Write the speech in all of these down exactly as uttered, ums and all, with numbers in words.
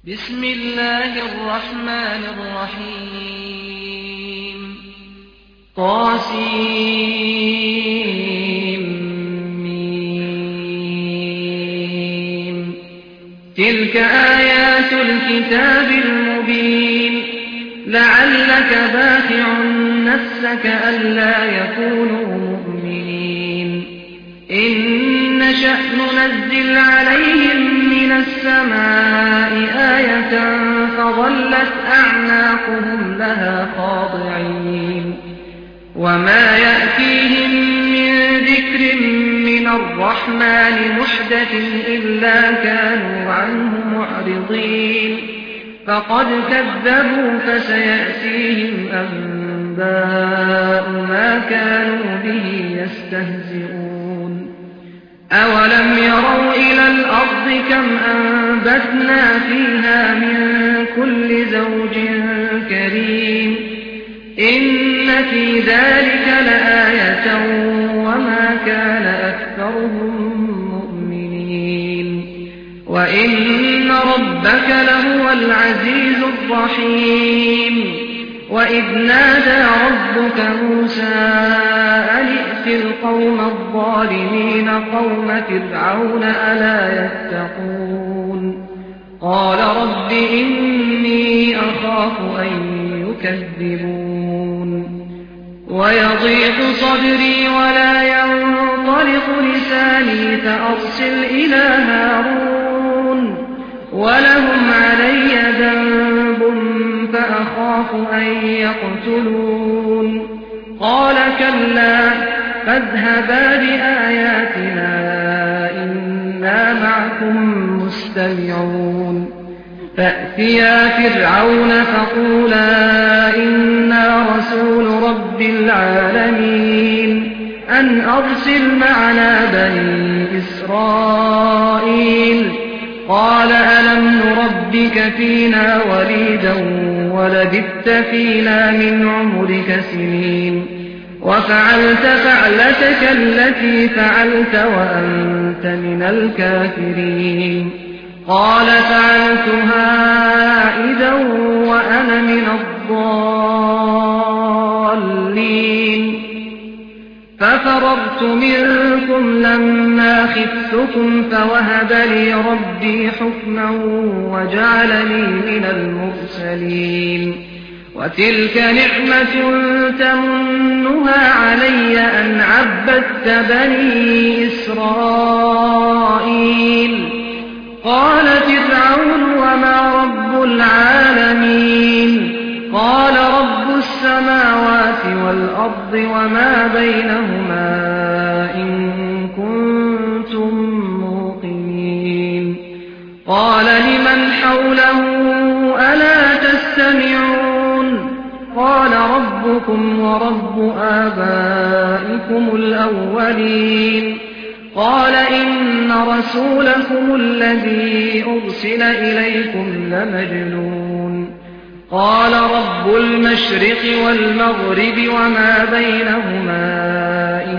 بسم الله الرحمن الرحيم طاسيم تلك آيات الكتاب المبين لعلك باخع نفسك ألا يكونوا مؤمنين إن نشأ ننزل عليهم من السماء آية فظلت أعناقهم لها خاضعين وما يأتيهم من ذكر من الرحمن محدث إلا كانوا عنه معرضين فقد كذبوا فسيأتيهم أنباء ما كانوا به يستهزئون أولم يروا إلى الأرض كم أنبتنا فيها من كل زوج كريم إن في ذلك لآية وما كان أكثرهم مؤمنين وإن ربك لهو العزيز الرحيم وإذ نادى ربك موسى أن ائت القوم الظالمين قوم فرعون ألا يتقون قال رب إني أخاف أن يكذبون ويضيق صدري ولا ينطلق لساني فأرسل إلى هارون ولهم علي ذنب فأخاف أن يقتلون قال كلا فاذهبا بآياتنا إنا معكم مستمعون فأتيا فرعون فقولا إنا رسول رب العالمين أن أرسل معنا بني إسرائيل قال ألم نربك فينا وليدا ولبثت فينا من عمرك سنين وفعلت فعلتك التي فعلت وأنت من الكافرين قال فعلتها إذا وأنا من الضالين ففررت منكم لما خفتكم فوهب لي ربي حكما وجعلني من المرسلين وتلك نعمة تمنها علي أن عبدت بني إسرائيل قال فرعون وما رب العالمين قال رب السماوات والأرض وما بينهما إن كنتم موقنين قال لمن حوله ألا تستمعون قال ربكم ورب آبائكم الأولين قال إن رسولكم الذي أرسل إليكم لمجنون قال رب المشرق والمغرب وما بينهما إن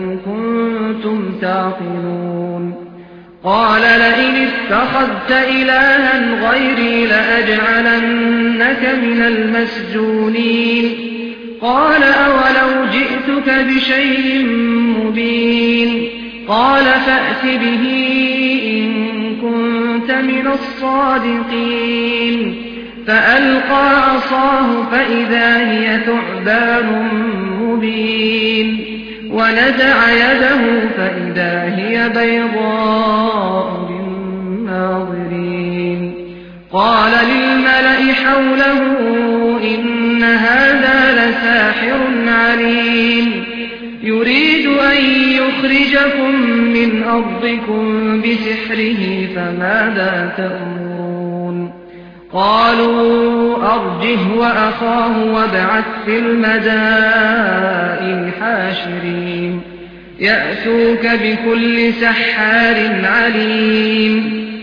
كنتم تعقلون قال لئن اتخذت إلها غيري لأجعلنك من المسجونين قال أولو جئتك بشيء مبين قال فأت به إن كنت من الصادقين فألقى عصاه فإذا هي ثعبان مبين ونزع يده فإذا هي بيضاء للناظرين قال للملأ حوله إن هذا لساحر عليم يريد أن يخرجكم من أرضكم بسحره فماذا تأمرون قالوا أرجه وأخاه وابعث في المدائن حاشرين يأتوك بكل سحار عليم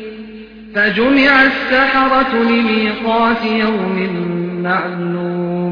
فجمع السحرة لميقات يوم معلوم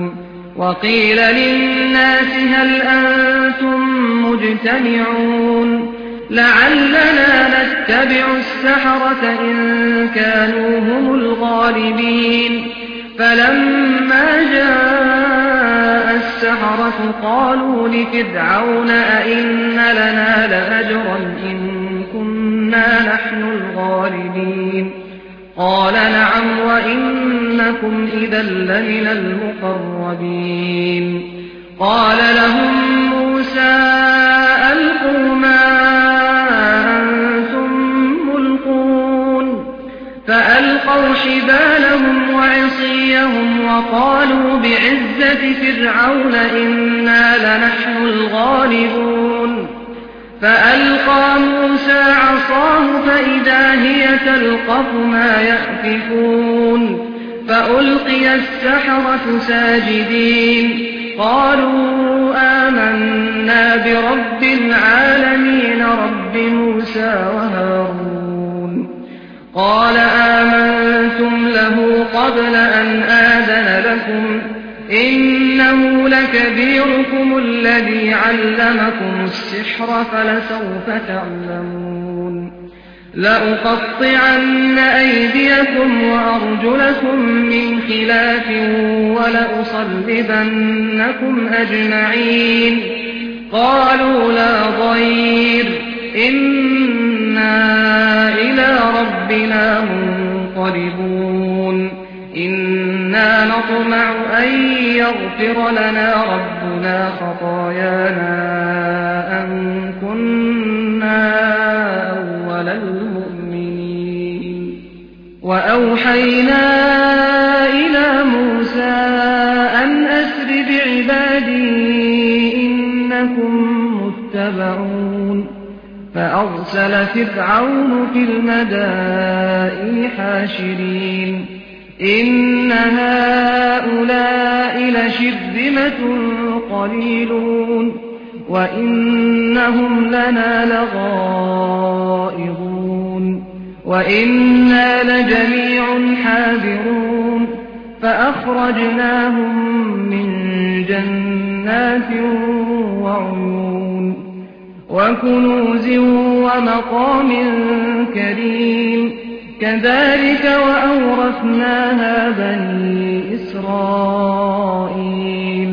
وقيل للناس هل أنتم مجتمعون لعلنا نتبع السحرة إن كانوا هم الغالبين فلما جاء السحرة قالوا لفرعون أئن لنا لأجرا إن كنا نحن الغالبين قال نعم وإنكم إذا لمن المقربين قال لهم موسى ألقوا ما أنتم ملقون فألقوا حبالهم وعصيهم وقالوا بعزة فرعون إنا لنحن الغالبون فألقى موسى عصاه فإذا هي تلقف ما يأفكون فألقي السحرة ساجدين قالوا آمنا برب العالمين رب موسى وهارون قال آمنتم له قبل أن آذن لكم إنه لكبيركم الذي علمكم السحر فلسوف تعلمون لأقطعن أيديكم وأرجلكم من خلاف ولأصلبنكم أجمعين قالوا لا ضير إنا إلى ربنا منقلبون إنا نطمع أن يغفر لنا ربنا خطايانا أن كنا أول المؤمنين وأوحينا إلى موسى أن أسر بعبادي إنكم متبعون فأرسل فرعون في المدائن حاشرين إن هؤلاء لشرذمة قليلون وإنهم لنا لغائظون وإنا لجميع حاذرون فأخرجناهم من جنات وعيون وكنوز ومقام كريم كذلك وأورثناها بني إسرائيل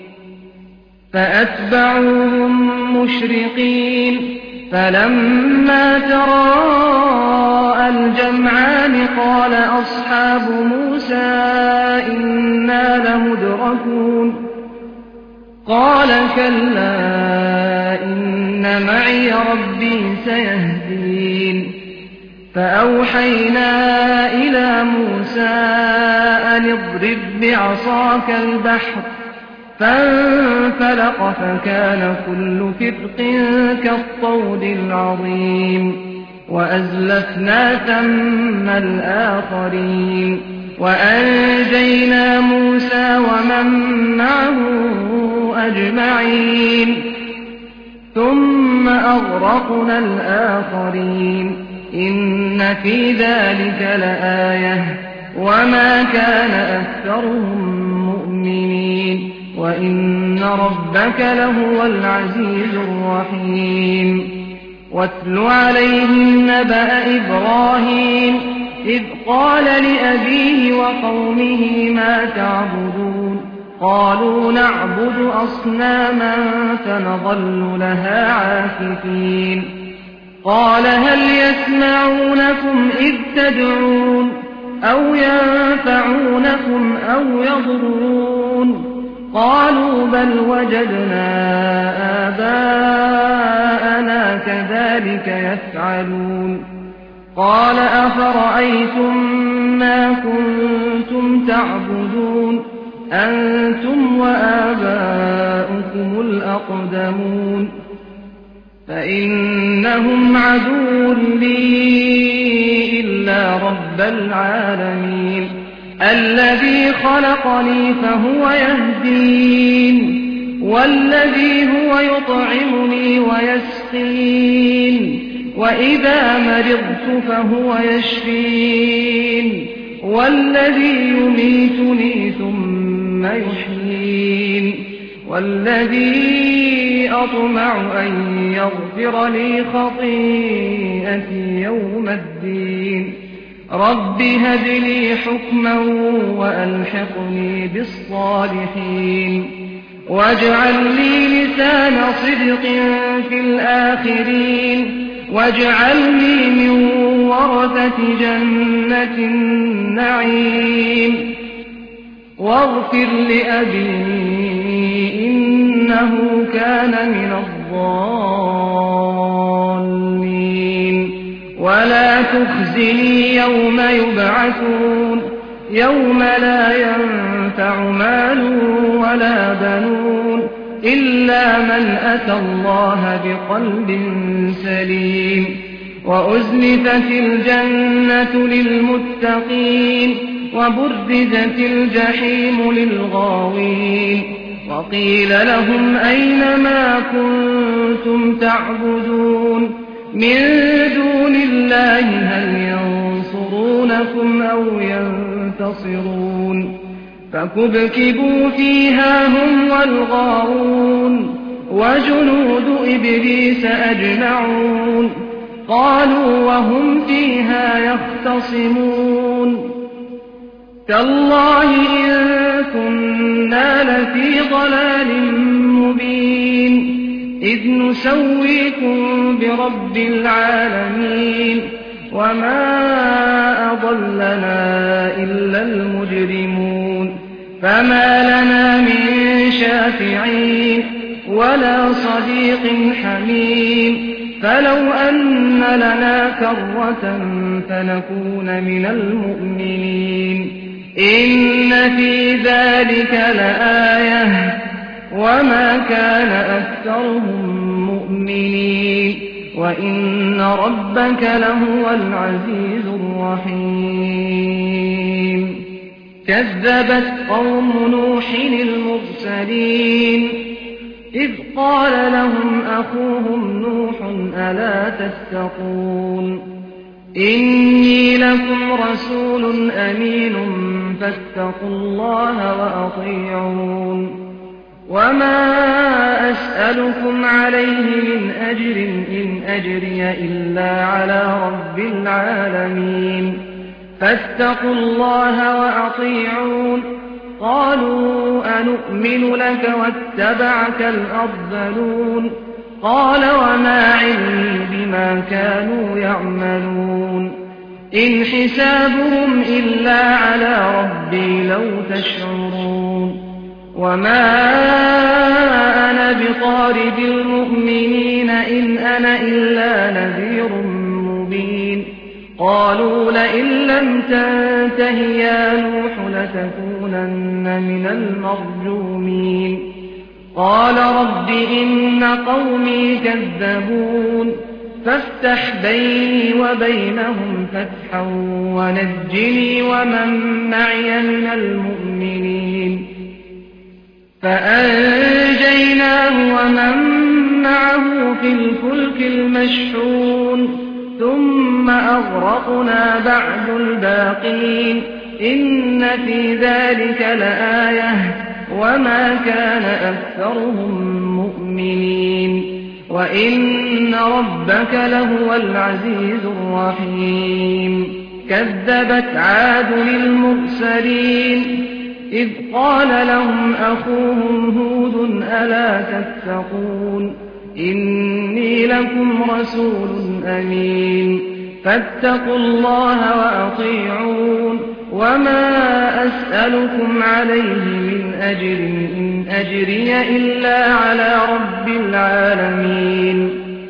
فأتبعوهم مشرقين فلما تراءى الجمعان قال أصحاب موسى إنا لمدركون قال كلا إن معي ربي سيهدين فأوحينا إلى موسى أن اضرب بعصاك البحر فانفلق فكان كل فرق كالطود العظيم وأزلفنا ثم الآخرين وأنجينا موسى ومن معه أجمعين ثم أغرقنا الآخرين إن في ذلك لآية وما كان أكثرهم مؤمنين وإن ربك لهو العزيز الرحيم واتل عليهم نبأ إبراهيم إذ قال لأبيه وقومه ما تعبدون قالوا نعبد أصناما فنظل لها عاكفين قال هل يسمعونكم إذ تدعون أو ينفعونكم أو يضرون قالوا بل وجدنا آباءنا كذلك يفعلون قال أفرأيتم ما كنتم تعبدون أنتم وآباؤكم الأقدمون فإنهم عدو لي إلا رب العالمين الذي خلقني فهو يهدين والذي هو يطعمني ويسقين وإذا مرضت فهو يشفين والذي يميتني ثم يحيين والذي أطمع أن يغفر لي خطيئتي يوم الدين رب هب لي حكما وألحقني بالصالحين واجعل لي لسان صدق في الآخرين واجعلني من ورثة جنة النعيم واغفر لأبي إنه كان من الضالين ولا تخزني يوم يبعثون يوم لا ينفع مال ولا بنون إلا من أتى الله بقلب سليم وأزلفت الجنة للمتقين وبرزت الجحيم للغاوين وقيل لهم أين ما كنتم تعبدون من دون الله هل ينصرونكم أو ينتصرون فكبكبوا فيها هم والغاوون وجنود إبليس أجمعون قالوا وهم فيها يختصمون تالله إن كنا لفي ضلال مبين إذ نسويكم برب العالمين وما أضلنا إلا المجرمون فما لنا من شافعين ولا صديق حميم فلو أن لنا كرة فنكون من المؤمنين إن في ذلك لآية وما كان أكثرهم مؤمنين وإن ربك لهو العزيز الرحيم كذبت قوم نوح المرسلين إذ قال لهم أخوهم نوح ألا تتقون إني لكم رسول أمين فاتقوا الله وأطيعون وما أسألكم عليه من أجر إن أجري إلا على رب العالمين فاتقوا الله وأطيعون قالوا أنؤمن لك واتبعك الأرذلون قال وما علمي بما كانوا يعملون إن حسابهم إلا على ربي لو تشعرون وما أنا بطارد المؤمنين إن أنا إلا نذير مبين قالوا لئن لم تنته يا نوح لتكونن من المرجومين قال رب إن قومي كذبون فافتح بيني وبينهم فتحا ونجني ومن معي من المؤمنين فأنجيناه ومن معه في الفلك المشحون ثم أغرقنا بعد الباقين إن في ذلك لآية وما كان أكثرهم مؤمنين وإن ربك لهو العزيز الرحيم كذبت عاد المرسلين إذ قال لهم أخوهم هود ألا تتقون إني لكم رسول أمين فاتقوا الله وأطيعون وما أسألكم عليه من أجر إن أجري إلا على رب العالمين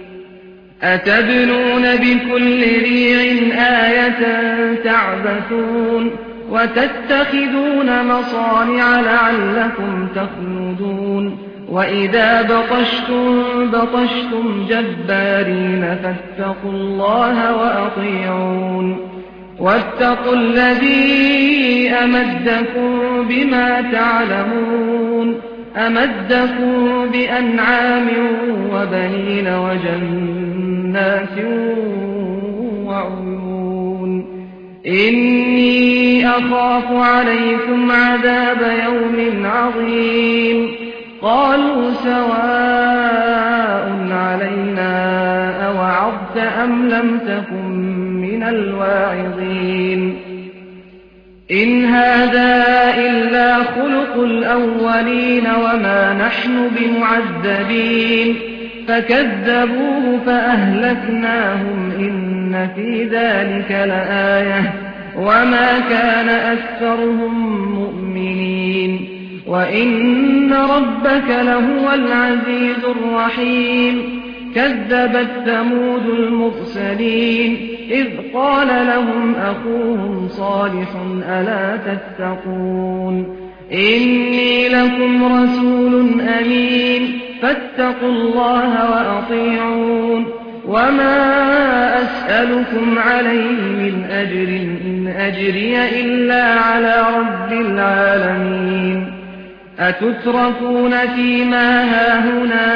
أتبنون بكل ريع آية تعبثون وتتخذون مصانع لعلكم تخلدون وإذا بطشتم بطشتم جبارين فاتقوا الله وأطيعون واتقوا الذي أمدكم بما تعلمون أمدكم بأنعام وبنين وجنات وعيون إني أخاف عليكم عذاب يوم عظيم قالوا سواء علينا أوعظت أم لم تكن من الواعظين إن هذا إلا خلق الأولين وما نحن بمعذبين فكذبوه فأهلكناهم إن في ذلك لآية وما كان أكثرهم مؤمنين وإن ربك لهو العزيز الرحيم كذبت ثمود المرسلين إذ قال لهم أخوهم صالح ألا تتقون إني لكم رسول أمين فاتقوا الله وأطيعون وما أسألكم عليه من أجر إن أجري إلا على رب العالمين أتتركون فيما هاهنا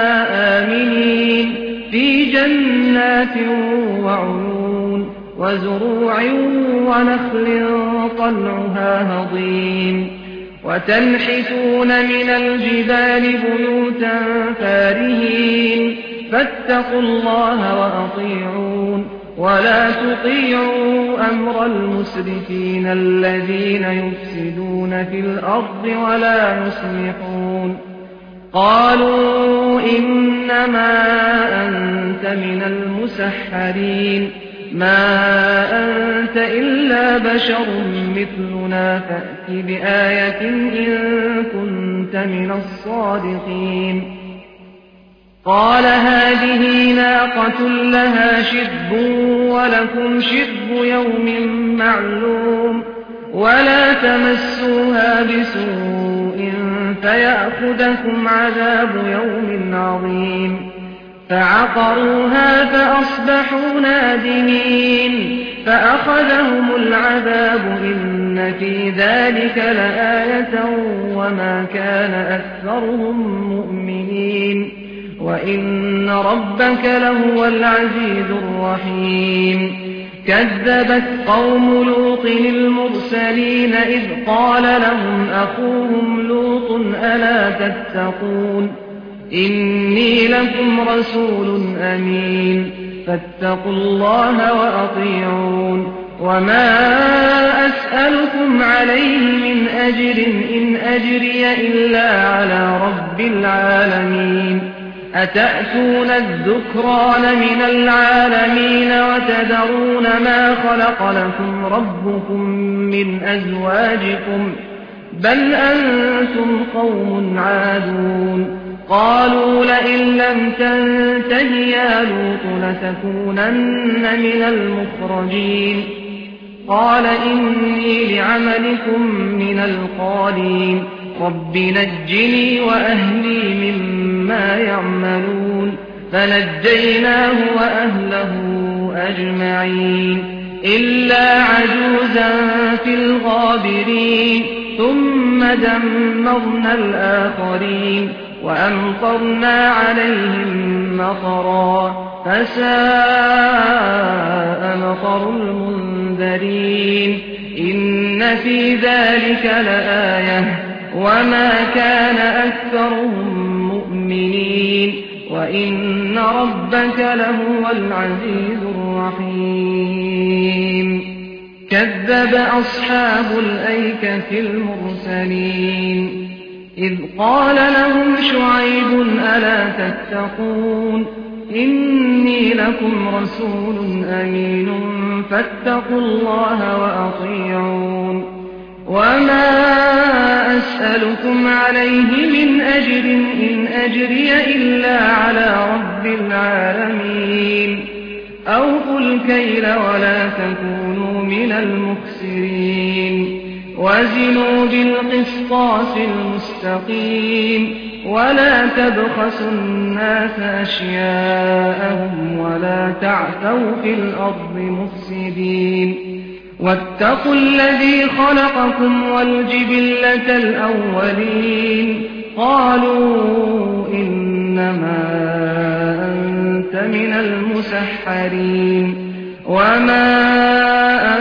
آمنين في جنات وعيون وزروع ونخل طلعها هضيم وتنحتون من الجبال بيوتا فارهين فاتقوا الله وأطيعون ولا تطيعوا أمر المسرفين الذين يفسدون في الأرض ولا يصلحون قالوا إنما أنت من المسحرين ما أنت إلا بشر مثلنا فأت بآية إن كنت من الصادقين قال هذه ناقة لها شرب ولكم شرب يوم معلوم ولا تمسوها بسوء فيأخذكم عذاب يوم عظيم فعقروها فأصبحوا نادمين فأخذهم العذاب إن في ذلك لآية وما كان أكثرهم مؤمنين وإن ربك لهو العزيز الرحيم كذبت قوم لوط المرسلين إذ قال لهم أخوهم لوط ألا تتقون إني لكم رسول أمين فاتقوا الله وأطيعون وما أسألكم عليه من أجر إن أجري إلا على رب العالمين أتأتون الذكران من العالمين وتذرون ما خلق لكم ربكم من أزواجكم بل أنتم قوم عادون قالوا لئن لم تنته يا لوط لتكونن من المخرجين قال إني لعملكم من القالين رب نجني وأهلي مما يعملون فنجيناه وأهله أجمعين إلا عجوزا في الغابرين ثم دمرنا الآخرين وأمطرنا عليهم مطرا فساء مطر المنذرين إن في ذلك لآية وما كان أكثرهم مؤمنين وإن ربك لهو العزيز الرحيم كذب أصحاب الأيكة المرسلين إذ قال لهم شعيب ألا تتقون إني لكم رسول أمين فاتقوا الله وأطيعون وما أسألكم عليه من أجر إن أجري إلا على رب العالمين أوفوا الكيل ولا تكونوا من المخسرين وزنوا بالقسطاس المستقيم ولا تبخسوا الناس أشياءهم ولا تعثوا في الأرض مفسدين واتقوا الذي خلقكم والجبلة الأولين قالوا إنما أنت من المسحرين وما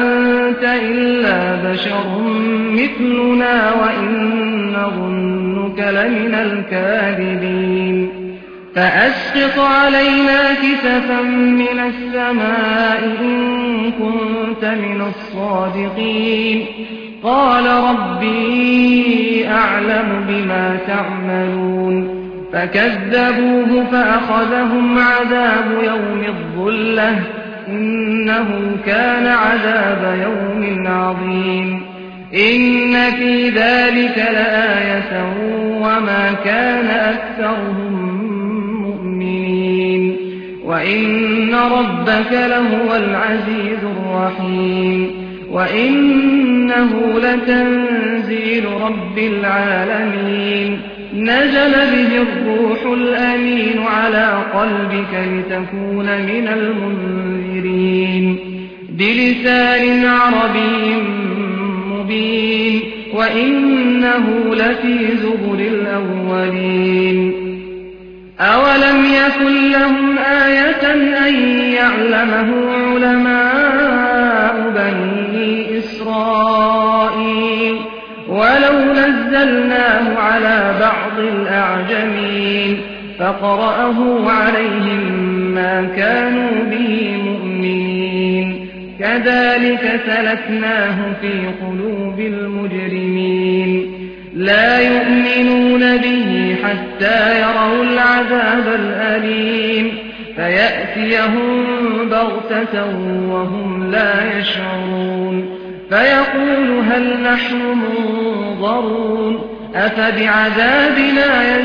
أنت إلا بشر مثلنا وإن نظنك إنك لمن الكاذبين فأسقط علينا كسفا من السماء إن كنت من الصادقين قال ربي أعلم بما تعملون فكذبوه فأخذهم عذاب يوم الظلة إنه كان عذاب يوم عظيم إن في ذلك لآية وما كان أكثرهم مؤمنين وإن ربك لهو العزيز الرحيم وإنه لتنزيل رب العالمين نزل به الروح الأمين على قلبك لتكون من المنذرين بلسان عربي مبين وإنه لفي زبر الأولين أولم يكن لهم آية أن يعلمه علماء بني إسرائيل ولو نزلناه على بعض الأعجمين فقرأه عليهم ما كانوا به مؤمنين كذلك سلكناه في قلوب المجرمين لا يؤمنون به حتى يروا العذاب الأليم فيأتيهم بغتة وهم لا يشعرون فيقول هل نحن منظرون أفبعذابنا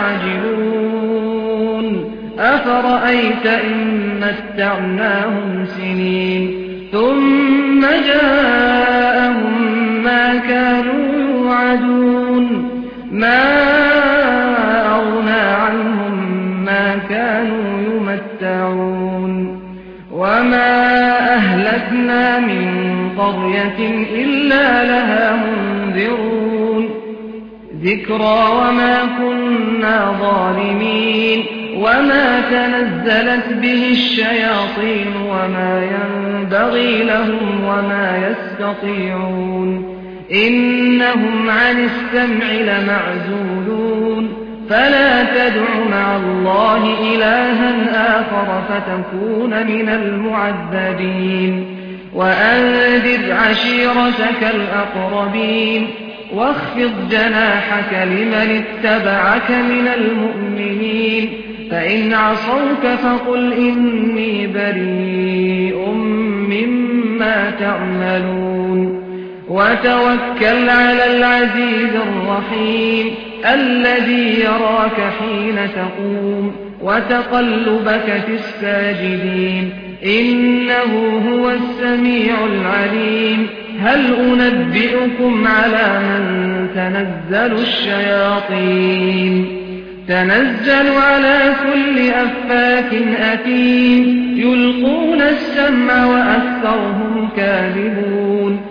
يستعجلون أفرأيت إن متعناهم سنين ثم جاءهم ما كانوا يوعدون ما أغنى عنهم ما كانوا يمتعون وما أهلكنا من قرية إلا لها منذرون ذكرى وما كنا ظالمين وما تنزلت به الشياطين وما ينبغي لهم وما يستطيعون إنهم عن السمع لمعزولون فلا تدع مع الله إلها آخر فتكون من المعذبين وأنذر عشيرتك الأقربين واخفض جناحك لمن اتبعك من المؤمنين فإن عصوك فقل إني بريء مما تعملون وتوكل على العزيز الرحيم الذي يراك حين تقوم وتقلبك في الساجدين إنه هو السميع العليم هل أنبئكم على من تنزل الشياطين تنزل على كل أفاك أثيم يلقون السمع وأكثرهم كاذبون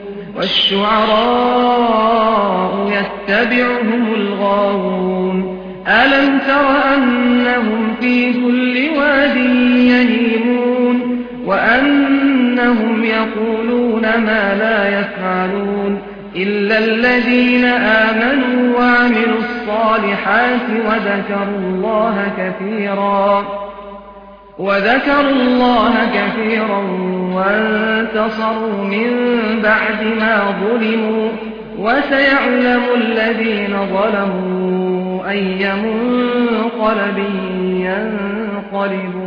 والشعراء يتبعهم الغاوون ألم تر أنهم في كل واد يهيمون وأنهم يقولون ما لا يفعلون إلا الذين آمنوا وعملوا الصالحات وذكروا الله كثيرا وذكروا الله كثيرا وانتصروا من بعد ما ظلموا وسيعلم الذين ظلموا أي منقلب ينقلبون